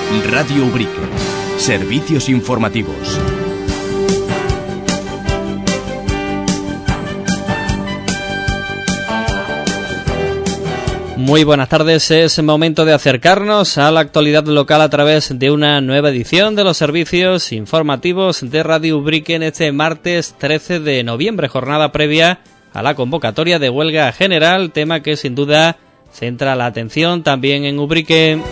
Radio Ubrique. Servicios informativos. Muy buenas tardes, es momento de acercarnos a la actualidad local a través de una nueva edición de los servicios informativos de Radio Ubrique en este martes 13 de noviembre, jornada previa a la convocatoria de huelga general, tema que sin duda centra la atención también en Ubrique.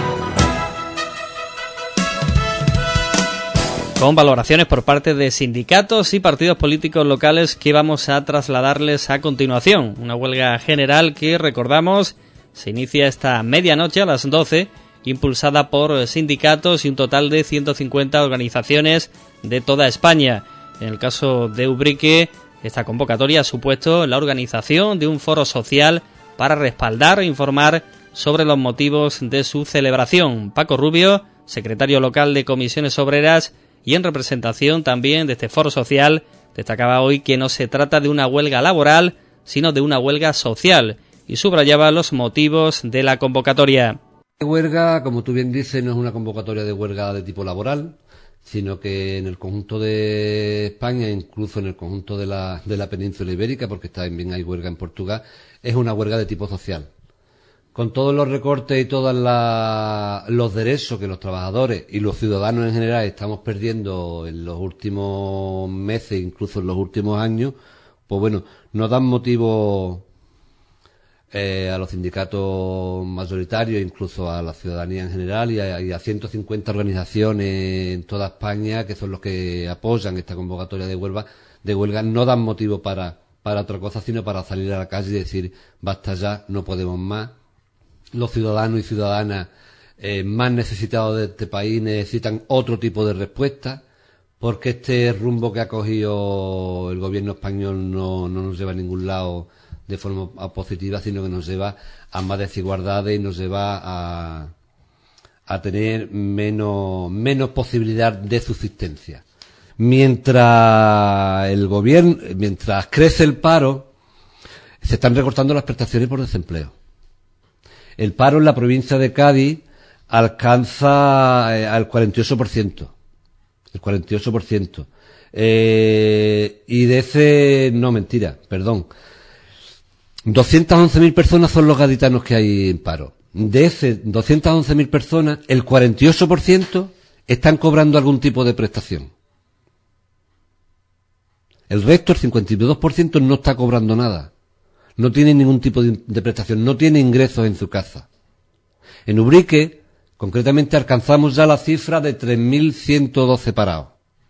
Con valoraciones por parte de sindicatos y partidos políticos locales que vamos a trasladarles a continuación. Una huelga general que, recordamos, se inicia esta medianoche a las 12, impulsada por sindicatos y un total de 150 organizaciones de toda España. En el caso de Ubrique, esta convocatoria ha supuesto la organización de un foro social para respaldar e informar sobre los motivos de su celebración. Paco Rubio, secretario local de Comisiones Obreras, y en representación también de este foro social, destacaba hoy que no se trata de una huelga laboral, sino de una huelga social, y subrayaba los motivos de la convocatoria. La huelga, como tú bien dices, no es una convocatoria de huelga de tipo laboral, sino que en el conjunto de España, incluso en el conjunto de la península ibérica, porque también hay huelga en Portugal, es una huelga de tipo social. Con todos los recortes y todos los derechos que los trabajadores y los ciudadanos en general estamos perdiendo en los últimos meses, incluso en los últimos años, pues bueno, nos dan motivo a los sindicatos mayoritarios, incluso a la ciudadanía en general y a 150 organizaciones en toda España, que son los que apoyan esta convocatoria de huelga, no dan motivo para otra cosa, sino para salir a la calle y decir, basta ya, no podemos más. Los ciudadanos y ciudadanas más necesitados de este país necesitan otro tipo de respuesta, porque este rumbo que ha cogido el gobierno español no nos lleva a ningún lado de forma positiva, sino que nos lleva a más desigualdades y nos lleva a tener menos posibilidad de subsistencia. Mientras crece el paro, se están recortando las prestaciones por desempleo. El paro en la provincia de Cádiz alcanza al 48%. El 48%. Y de ese... No, mentira, perdón. 211.000 personas son los gaditanos que hay en paro. De ese 211.000 personas, el 48% están cobrando algún tipo de prestación. El resto, el 52%, no está cobrando nada. No tiene ningún tipo de prestación, no tiene ingresos en su casa. En Ubrique, concretamente, alcanzamos ya la cifra de 3.112 parados.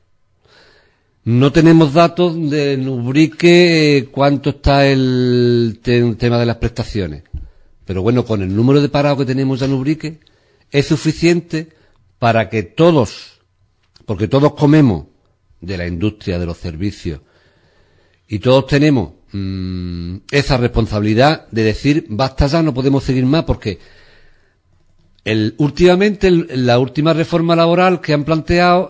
No tenemos datos de en Ubrique cuánto está el tema de las prestaciones. Pero bueno, con el número de parados que tenemos ya en Ubrique, es suficiente para que todos, porque todos comemos de la industria, de los servicios, y todos tenemos esa responsabilidad de decir, basta ya, no podemos seguir más, porque últimamente, la última reforma laboral que han planteado,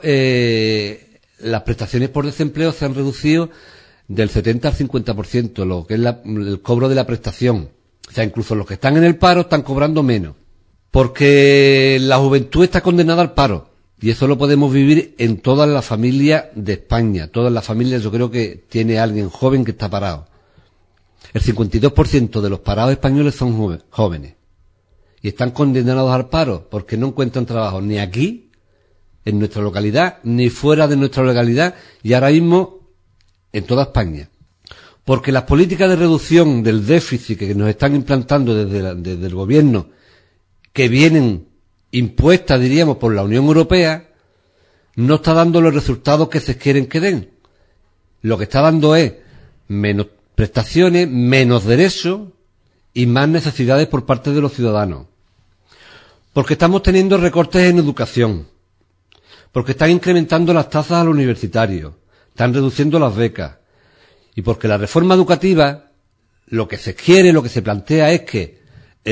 las prestaciones por desempleo se han reducido del 70 al 50%, lo que es el cobro de la prestación. O sea, incluso los que están en el paro están cobrando menos. Porque la juventud está condenada al paro. Y eso lo podemos vivir en todas las familias de España. Todas las familias, yo creo que tiene alguien joven que está parado. El 52% de los parados españoles son jóvenes. Y están condenados al paro porque no encuentran trabajo ni aquí, en nuestra localidad, ni fuera de nuestra localidad, y ahora mismo en toda España. Porque las políticas de reducción del déficit que nos están implantando desde el gobierno, que vienen impuestas, diríamos, por la Unión Europea, no está dando los resultados que se quieren que den. Lo que está dando es menos prestaciones, menos derechos y más necesidades por parte de los ciudadanos. Porque estamos teniendo recortes en educación. Porque están incrementando las tasas a los universitarios. Están reduciendo las becas. Y porque la reforma educativa, lo que se quiere, lo que se plantea es que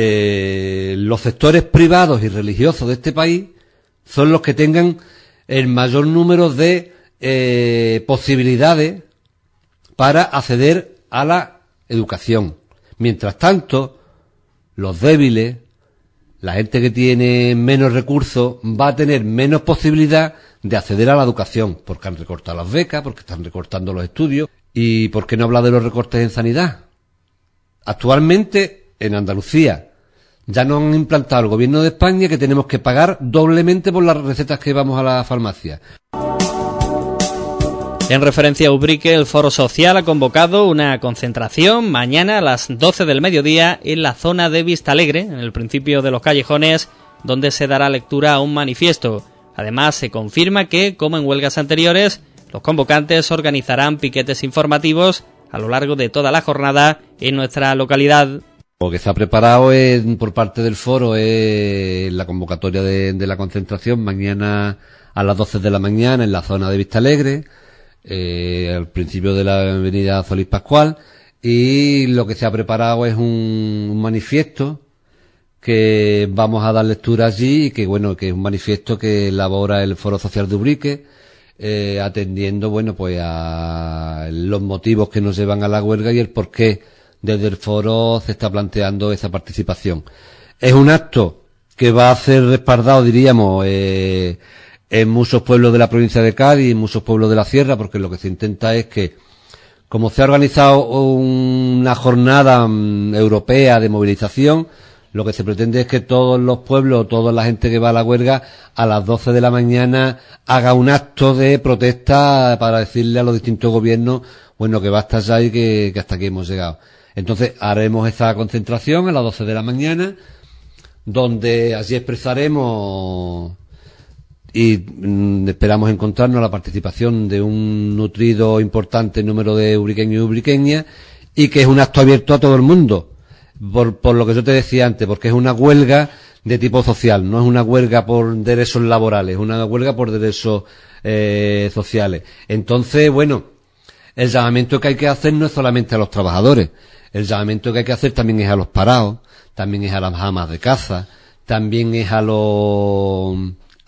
los sectores privados y religiosos de este país son los que tengan el mayor número de posibilidades para acceder a la educación. Mientras tanto, los débiles, la gente que tiene menos recursos va a tener menos posibilidad de acceder a la educación, porque han recortado las becas, porque están recortando los estudios. ¿Y por qué no habla de los recortes en sanidad? Actualmente, en Andalucía, ya nos han implantado el gobierno de España que tenemos que pagar doblemente por las recetas que vamos a la farmacia. En referencia a Ubrique, el Foro Social ha convocado una concentración mañana a las 12 del mediodía en la zona de Vistalegre, en el principio de los Callejones, donde se dará lectura a un manifiesto. Además, se confirma que, como en huelgas anteriores, los convocantes organizarán piquetes informativos a lo largo de toda la jornada en nuestra localidad. Lo que se ha preparado por parte del foro es la convocatoria de la concentración mañana a las 12 de la mañana en la zona de Vistalegre, al principio de la avenida Solís Pascual, y lo que se ha preparado es un manifiesto que vamos a dar lectura allí y que es un manifiesto que elabora el Foro Social de Ubrique, atendiendo a los motivos que nos llevan a la huelga y el por qué desde el foro se está planteando esa participación. Es un acto que va a ser respaldado, diríamos, en muchos pueblos de la provincia de Cádiz y en muchos pueblos de la Sierra, porque lo que se intenta es que, como se ha organizado una jornada europea de movilización, lo que se pretende es que todos los pueblos, toda la gente que va a la huelga, a las 12 de la mañana haga un acto de protesta para decirle a los distintos gobiernos, que basta ya y que hasta aquí hemos llegado. Entonces haremos esa concentración a las 12 de la mañana, donde allí expresaremos y esperamos encontrarnos la participación de un nutrido importante número de ubriqueños y ubriqueñas, y que es un acto abierto a todo el mundo. Por lo que yo te decía antes, porque es una huelga de tipo social, no es una huelga por derechos laborales, es una huelga por derechos sociales. Entonces, el llamamiento que hay que hacer no es solamente a los trabajadores, el llamamiento que hay que hacer también es a los parados, también es a las amas de casa, también es a los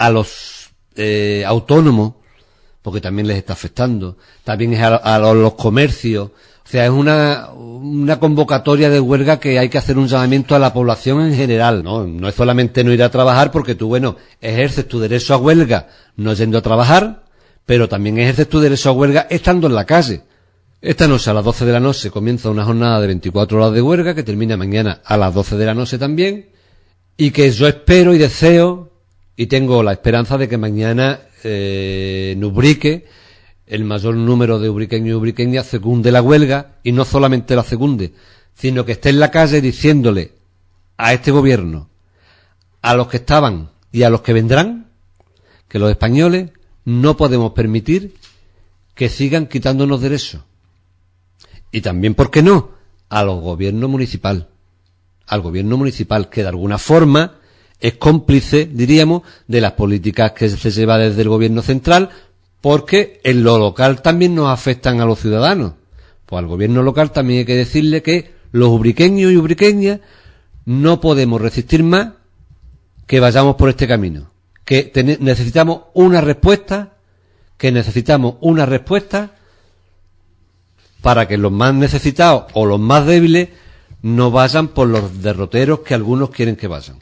autónomos, porque también les está afectando, también es a los comercios. O sea, es una convocatoria de huelga que hay que hacer un llamamiento a la población en general, ¿no? No es solamente no ir a trabajar porque tú, ejerces tu derecho a huelga no yendo a trabajar, pero también ejerces tu derecho a huelga estando en la calle. Esta noche a las 12 de la noche comienza una jornada de 24 horas de huelga que termina mañana a las 12 de la noche también, y que yo espero y deseo y tengo la esperanza de que mañana en Ubrique el mayor número de ubriqueños y ubriqueñas secunde la huelga, y no solamente la secunde, sino que esté en la calle diciéndole a este gobierno, a los que estaban y a los que vendrán, que los españoles no podemos permitir que sigan quitándonos derechos. Y también, ¿por qué no?, al gobierno municipal, que de alguna forma es cómplice, diríamos, de las políticas que se lleva desde el gobierno central, porque en lo local también nos afectan a los ciudadanos. Pues al gobierno local también hay que decirle que los ubriqueños y ubriqueñas no podemos resistir más que vayamos por este camino, que necesitamos una respuesta, para que los más necesitados o los más débiles no vayan por los derroteros que algunos quieren que vayan.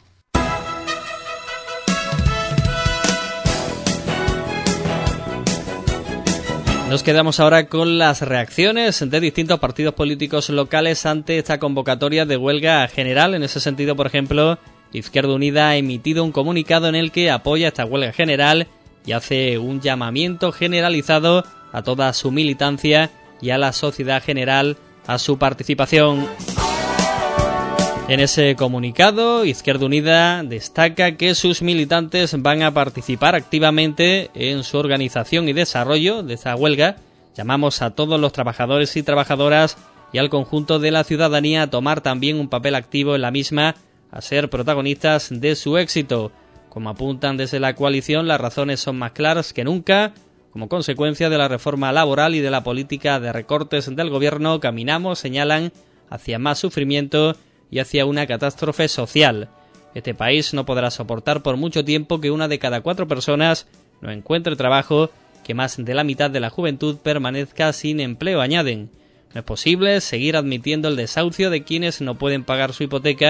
Nos quedamos ahora con las reacciones de distintos partidos políticos locales ante esta convocatoria de huelga general. En ese sentido, por ejemplo, Izquierda Unida ha emitido un comunicado en el que apoya esta huelga general y hace un llamamiento generalizado a toda su militancia y a la sociedad general a su participación. En ese comunicado, Izquierda Unida destaca que sus militantes van a participar activamente en su organización y desarrollo de esta huelga. Llamamos a todos los trabajadores y trabajadoras y al conjunto de la ciudadanía a tomar también un papel activo en la misma, a ser protagonistas de su éxito. Como apuntan desde la coalición, las razones son más claras que nunca. Como consecuencia de la reforma laboral y de la política de recortes del gobierno, caminamos, señalan, hacia más sufrimiento y hacia una catástrofe social. Este país no podrá soportar por mucho tiempo que 1 de cada 4 personas no encuentre trabajo, que más de la mitad de la juventud permanezca sin empleo, añaden. No es posible seguir admitiendo el desahucio de quienes no pueden pagar su hipoteca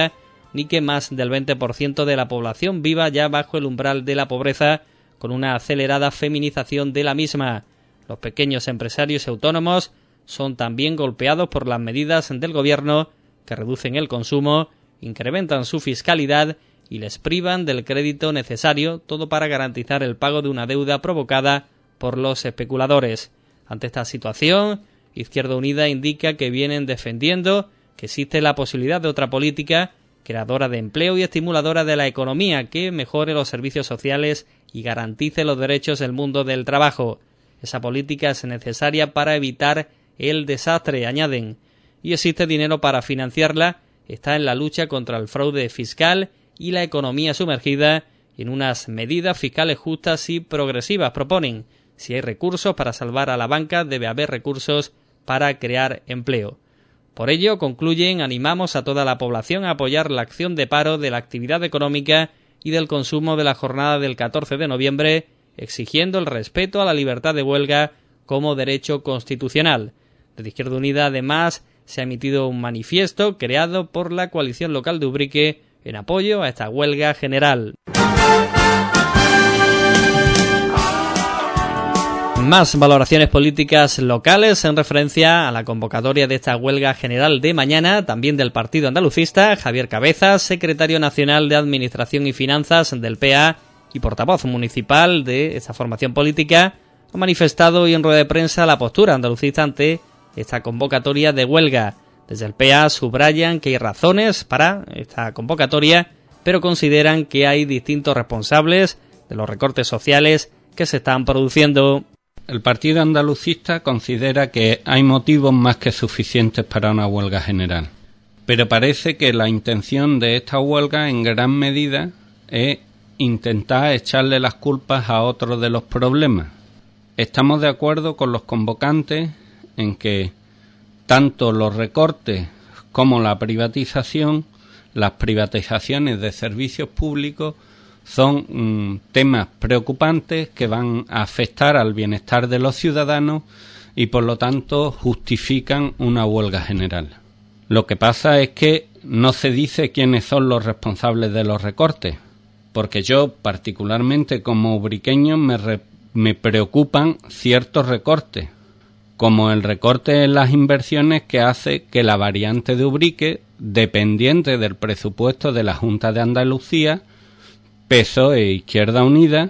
ni que más del 20% de la población viva ya bajo el umbral de la pobreza, con una acelerada feminización de la misma. Los pequeños empresarios y autónomos son también golpeados por las medidas del gobierno que reducen el consumo, incrementan su fiscalidad y les privan del crédito necesario, todo para garantizar el pago de una deuda provocada por los especuladores. Ante esta situación, Izquierda Unida indica que vienen defendiendo que existe la posibilidad de otra política creadora de empleo y estimuladora de la economía que mejore los servicios sociales y garantice los derechos del mundo del trabajo. Esa política es necesaria para evitar el desastre, añaden, y existe dinero para financiarla, está en la lucha contra el fraude fiscal y la economía sumergida en unas medidas fiscales justas y progresivas, proponen. Si hay recursos para salvar a la banca, debe haber recursos para crear empleo. Por ello, concluyen, animamos a toda la población a apoyar la acción de paro de la actividad económica y del consumo de la jornada del 14 de noviembre, exigiendo el respeto a la libertad de huelga como derecho constitucional. Desde Izquierda Unida, además, se ha emitido un manifiesto creado por la coalición local de Ubrique en apoyo a esta huelga general. Más valoraciones políticas locales en referencia a la convocatoria de esta huelga general de mañana, también del Partido Andalucista. Javier Cabezas, secretario nacional de Administración y Finanzas del PA y portavoz municipal de esta formación política, ha manifestado hoy en rueda de prensa la postura andalucista ante esta convocatoria de huelga. Desde el PA subrayan que hay razones para esta convocatoria, pero consideran que hay distintos responsables de los recortes sociales que se están produciendo. El Partido Andalucista considera que hay motivos más que suficientes para una huelga general, pero parece que la intención de esta huelga en gran medida es intentar echarle las culpas a otros de los problemas. Estamos de acuerdo con los convocantes en que tanto los recortes como la privatización, las privatizaciones de servicios públicos, son temas preocupantes que van a afectar al bienestar de los ciudadanos y por lo tanto justifican una huelga general. Lo que pasa es que no se dice quiénes son los responsables de los recortes, porque yo particularmente como ubriqueño me preocupan ciertos recortes, como el recorte en las inversiones que hace que la variante de Ubrique, dependiente del presupuesto de la Junta de Andalucía, PSOE e Izquierda Unida,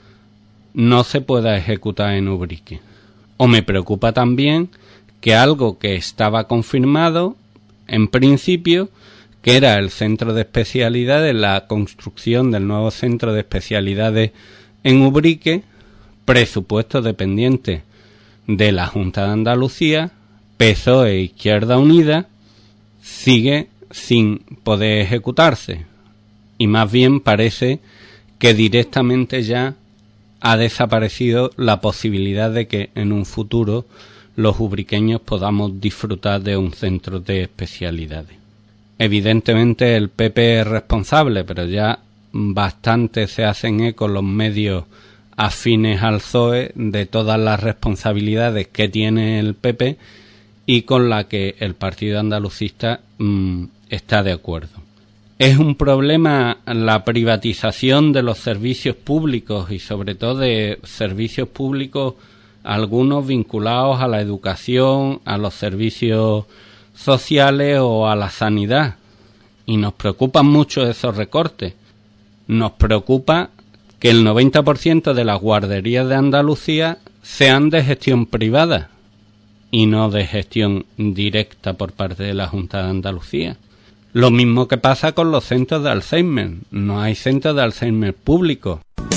no se pueda ejecutar en Ubrique. O me preocupa también que algo que estaba confirmado, en principio, que era el centro de especialidades, la construcción del nuevo centro de especialidades en Ubrique, presupuesto dependiente de la Junta de Andalucía, PSOE e Izquierda Unida, sigue sin poder ejecutarse. Y más bien parece que directamente ya ha desaparecido la posibilidad de que en un futuro los ubriqueños podamos disfrutar de un centro de especialidades. Evidentemente el PP es responsable, pero ya bastante se hacen eco los medios afines al PSOE de todas las responsabilidades que tiene el PP y con la que el Partido Andalucista está de acuerdo. Es un problema la privatización de los servicios públicos y sobre todo de servicios públicos, algunos vinculados a la educación, a los servicios sociales o a la sanidad. Y nos preocupan mucho esos recortes. Nos preocupa que el 90% de las guarderías de Andalucía sean de gestión privada y no de gestión directa por parte de la Junta de Andalucía. Lo mismo que pasa con los centros de Alzheimer. No hay centros de Alzheimer públicos.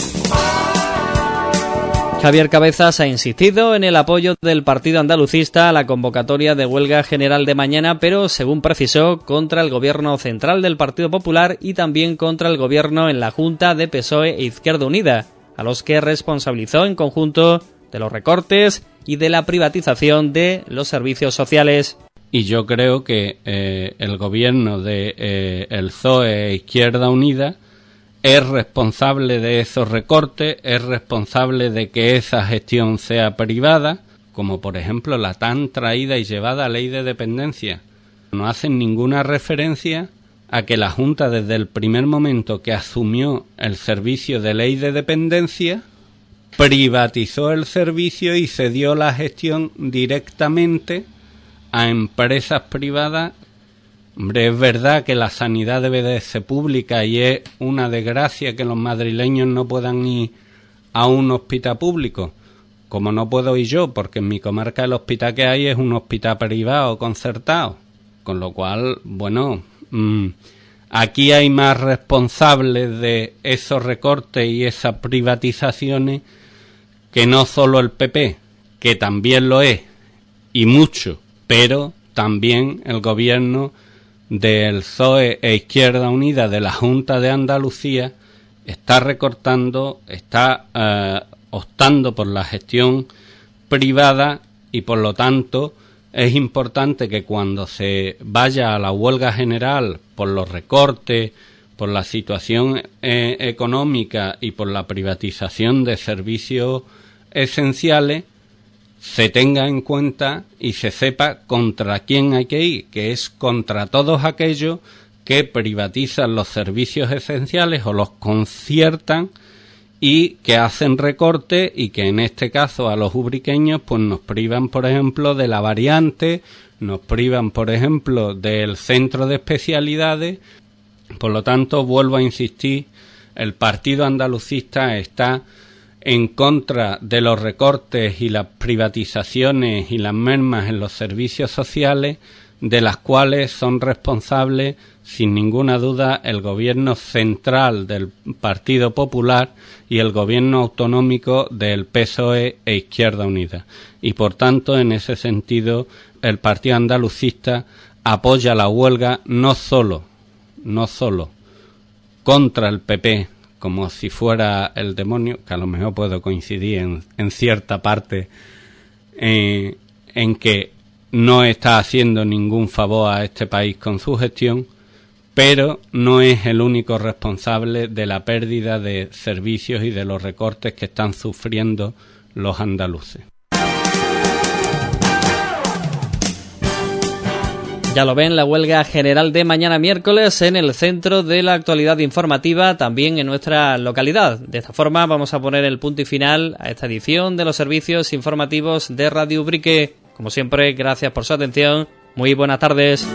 Javier Cabezas ha insistido en el apoyo del Partido Andalucista a la convocatoria de huelga general de mañana, pero, según precisó, contra el gobierno central del Partido Popular y también contra el gobierno en la Junta de PSOE e Izquierda Unida, a los que responsabilizó en conjunto de los recortes y de la privatización de los servicios sociales. Y yo creo que el gobierno de el PSOE e Izquierda Unida es responsable de esos recortes, es responsable de que esa gestión sea privada, como por ejemplo la tan traída y llevada ley de dependencia. No hacen ninguna referencia a que la Junta, desde el primer momento que asumió el servicio de ley de dependencia, privatizó el servicio y cedió la gestión directamente a empresas privadas. Hombre, es verdad que la sanidad debe de ser pública y es una desgracia que los madrileños no puedan ir a un hospital público, como no puedo ir yo, porque en mi comarca el hospital que hay es un hospital privado concertado, con lo cual, bueno, aquí hay más responsables de esos recortes y esas privatizaciones que no solo el PP, que también lo es, y mucho, pero también el gobierno del PSOE e Izquierda Unida de la Junta de Andalucía está recortando, está optando por la gestión privada, y por lo tanto es importante que cuando se vaya a la huelga general por los recortes, por la situación económica y por la privatización de servicios esenciales, se tenga en cuenta y se sepa contra quién hay que ir, que es contra todos aquellos que privatizan los servicios esenciales o los conciertan y que hacen recortes, y que en este caso a los ubriqueños pues nos privan, por ejemplo, de la variante, nos privan, por ejemplo, del centro de especialidades. Por lo tanto, vuelvo a insistir, el Partido Andalucista está en contra de los recortes y las privatizaciones y las mermas en los servicios sociales, de las cuales son responsables, sin ninguna duda, el gobierno central del Partido Popular y el gobierno autonómico del PSOE e Izquierda Unida. Y por tanto, en ese sentido, el Partido Andalucista apoya la huelga no solo contra el PP, como si fuera el demonio, que a lo mejor puedo coincidir en cierta parte en que no está haciendo ningún favor a este país con su gestión, pero no es el único responsable de la pérdida de servicios y de los recortes que están sufriendo los andaluces. Ya lo ven, la huelga general de mañana miércoles en el centro de la actualidad informativa, también en nuestra localidad. De esta forma vamos a poner el punto y final a esta edición de los servicios informativos de Radio Ubrique. Como siempre, gracias por su atención. Muy buenas tardes.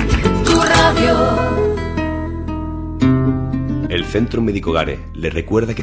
Centro Médico Gare le recuerda que